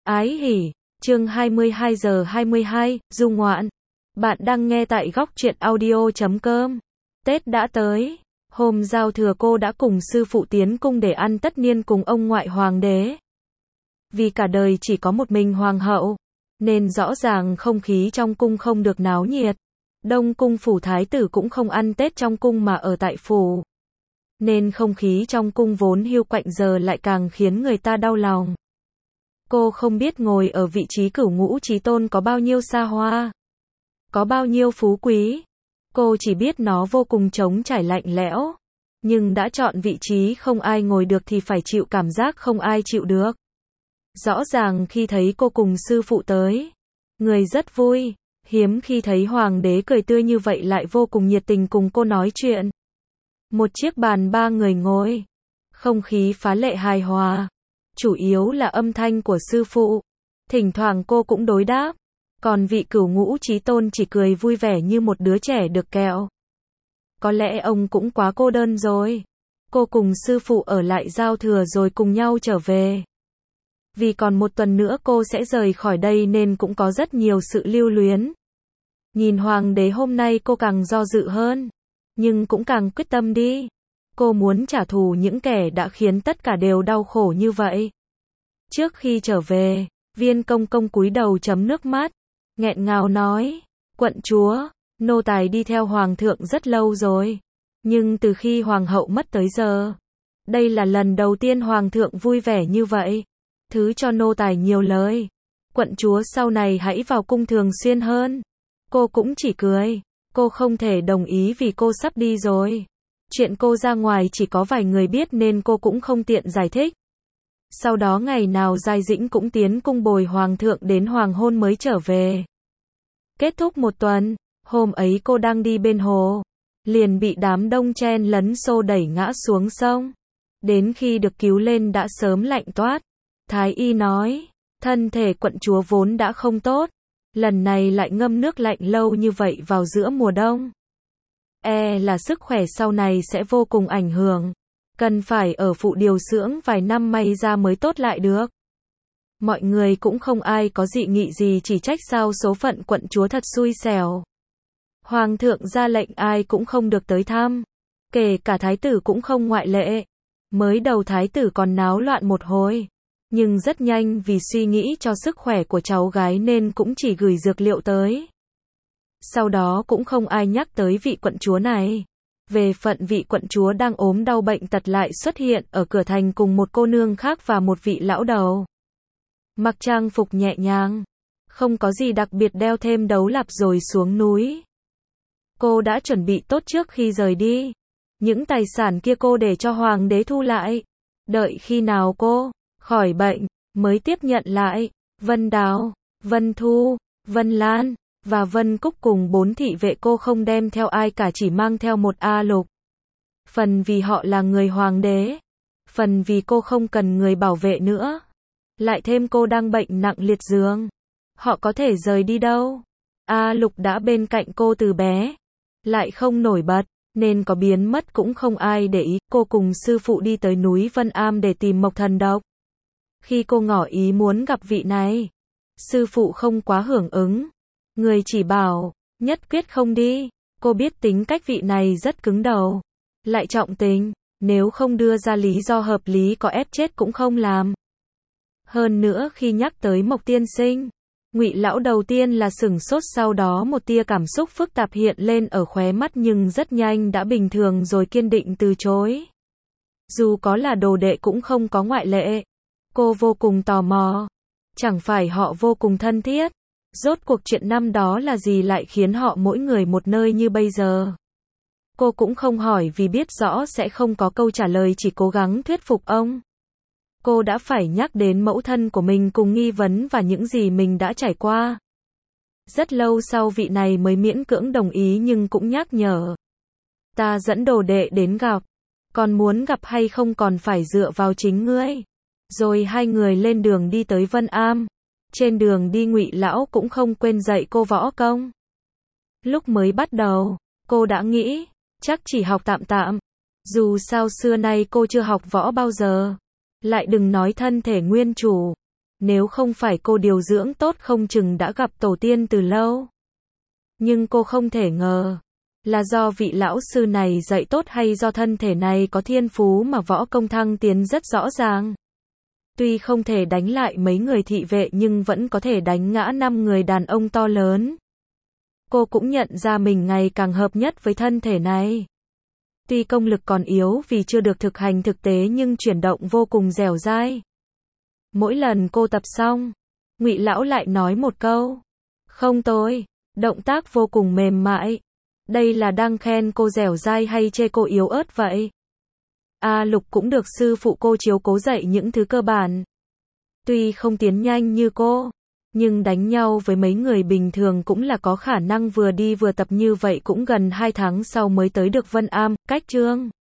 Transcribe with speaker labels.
Speaker 1: Ái hỉ, chương 22 giờ 22, du ngoạn. Bạn đang nghe tại góc truyện audio.com. Tết đã tới. Hôm giao thừa cô đã cùng sư phụ tiến cung để ăn tất niên cùng ông ngoại hoàng đế. Vì cả đời chỉ có một mình hoàng hậu, nên rõ ràng không khí trong cung không được náo nhiệt. Đông cung phủ thái tử cũng không ăn Tết trong cung mà ở tại phủ. Nên không khí trong cung vốn hiu quạnh giờ lại càng khiến người ta đau lòng. Cô không biết ngồi ở vị trí cửu ngũ chí tôn có bao nhiêu xa hoa, có bao nhiêu phú quý. Cô chỉ biết nó vô cùng trống trải lạnh lẽo. Nhưng đã chọn vị trí không ai ngồi được thì phải chịu cảm giác không ai chịu được. Rõ ràng khi thấy cô cùng sư phụ tới, người rất vui. Hiếm khi thấy hoàng đế cười tươi như vậy lại vô cùng nhiệt tình cùng cô nói chuyện. Một chiếc bàn 3 người ngồi. Không khí phá lệ hài hòa. Chủ yếu là âm thanh của sư phụ. Thỉnh thoảng cô cũng đối đáp. Còn vị cửu ngũ chí tôn chỉ cười vui vẻ như một đứa trẻ được kẹo. Có lẽ ông cũng quá cô đơn rồi. Cô cùng sư phụ ở lại giao thừa rồi cùng nhau trở về. Vì còn một tuần nữa cô sẽ rời khỏi đây nên cũng có rất nhiều sự lưu luyến. Nhìn hoàng đế hôm nay cô càng do dự hơn. Nhưng cũng càng quyết tâm đi. Cô muốn trả thù những kẻ đã khiến tất cả đều đau khổ như vậy. Trước khi trở về, Viên công công cúi đầu chấm nước mắt, nghẹn ngào nói, quận chúa, nô tài đi theo hoàng thượng rất lâu rồi. Nhưng từ khi hoàng hậu mất tới giờ, đây là lần đầu tiên hoàng thượng vui vẻ như vậy. Thứ cho nô tài nhiều lời. Quận chúa sau này hãy vào cung thường xuyên hơn. Cô cũng chỉ cười. Cô không thể đồng ý vì cô sắp đi rồi. Chuyện cô ra ngoài chỉ có vài người biết nên cô cũng không tiện giải thích. Sau đó ngày nào Giai Dĩnh cũng tiến cung bồi hoàng thượng đến hoàng hôn mới trở về. Kết thúc một tuần, hôm ấy cô đang đi bên hồ, liền bị đám đông chen lấn xô đẩy ngã xuống sông. Đến khi được cứu lên đã sớm lạnh toát. Thái y nói, thân thể quận chúa vốn đã không tốt, lần này lại ngâm nước lạnh lâu như vậy vào giữa mùa đông. Là sức khỏe sau này sẽ vô cùng ảnh hưởng. Cần phải ở phụ điều dưỡng vài năm may ra mới tốt lại được. Mọi người cũng không ai có dị nghị gì, chỉ trách sao số phận quận chúa thật xui xẻo. Hoàng thượng ra lệnh ai cũng không được tới thăm. Kể cả thái tử cũng không ngoại lệ. Mới đầu thái tử còn náo loạn một hồi. Nhưng rất nhanh vì suy nghĩ cho sức khỏe của cháu gái nên cũng chỉ gửi dược liệu tới. Sau đó cũng không ai nhắc tới vị quận chúa này. Về phận vị quận chúa đang ốm đau bệnh tật lại xuất hiện ở cửa thành cùng một cô nương khác và một vị lão đầu. Mặc trang phục nhẹ nhàng, không có gì đặc biệt, đeo thêm đấu lạp rồi xuống núi. Cô đã chuẩn bị tốt trước khi rời đi. Những tài sản kia cô để cho hoàng đế thu lại. Đợi khi nào cô khỏi bệnh mới tiếp nhận lại. Vân Đào, Vân Thu, Vân Lan và Vân Cúc cùng 4 thị vệ cô không đem theo ai cả, chỉ mang theo một A Lục. Phần vì họ là người hoàng đế, phần vì cô không cần người bảo vệ nữa. Lại thêm cô đang bệnh nặng liệt giường. Họ có thể rời đi đâu? A Lục đã bên cạnh cô từ bé, lại không nổi bật, nên có biến mất cũng không ai để ý. Cô cùng sư phụ đi tới núi Vân Am để tìm Mộc Thần Độc. Khi cô ngỏ ý muốn gặp vị này, sư phụ không quá hưởng ứng. Người chỉ bảo, nhất quyết không đi. Cô biết tính cách vị này rất cứng đầu, lại trọng tình, nếu không đưa ra lý do hợp lý có ép chết cũng không làm. Hơn nữa khi nhắc tới Mộc tiên sinh, Ngụy lão đầu tiên là sửng sốt, sau đó một tia cảm xúc phức tạp hiện lên ở khóe mắt nhưng rất nhanh đã bình thường rồi kiên định từ chối. Dù có là đồ đệ cũng không có ngoại lệ. Cô vô cùng tò mò, chẳng phải họ vô cùng thân thiết? Rốt cuộc chuyện năm đó là gì lại khiến họ mỗi người một nơi như bây giờ? Cô cũng không hỏi vì biết rõ sẽ không có câu trả lời, chỉ cố gắng thuyết phục ông. Cô đã phải nhắc đến mẫu thân của mình cùng nghi vấn và những gì mình đã trải qua. Rất lâu sau vị này mới miễn cưỡng đồng ý nhưng cũng nhắc nhở. Ta dẫn đồ đệ đến gặp, còn muốn gặp hay không còn phải dựa vào chính ngươi. Rồi hai người lên đường đi tới Vân Am. Trên đường đi Ngụy lão cũng không quên dạy cô võ công. Lúc mới bắt đầu, cô đã nghĩ, chắc chỉ học tạm tạm. Dù sao xưa nay cô chưa học võ bao giờ. Lại đừng nói thân thể nguyên chủ. Nếu không phải cô điều dưỡng tốt không chừng đã gặp tổ tiên từ lâu. Nhưng cô không thể ngờ, là do vị lão sư này dạy tốt hay do thân thể này có thiên phú mà võ công thăng tiến rất rõ ràng. Tuy không thể đánh lại mấy người thị vệ nhưng vẫn có thể đánh ngã 5 người đàn ông to lớn. Cô cũng nhận ra mình ngày càng hợp nhất với thân thể này. Tuy công lực còn yếu vì chưa được thực hành thực tế nhưng chuyển động vô cùng dẻo dai. Mỗi lần cô tập xong, Ngụy lão lại nói một câu, không tôi, động tác vô cùng mềm mại. Đây là đang khen cô dẻo dai hay chê cô yếu ớt vậy? A Lục cũng được sư phụ cô chiếu cố dạy những thứ cơ bản. Tuy không tiến nhanh như cô, nhưng đánh nhau với mấy người bình thường cũng là có khả năng vừa đi vừa tập như vậy cũng gần 2 tháng sau mới tới được Vân Am, cách Trương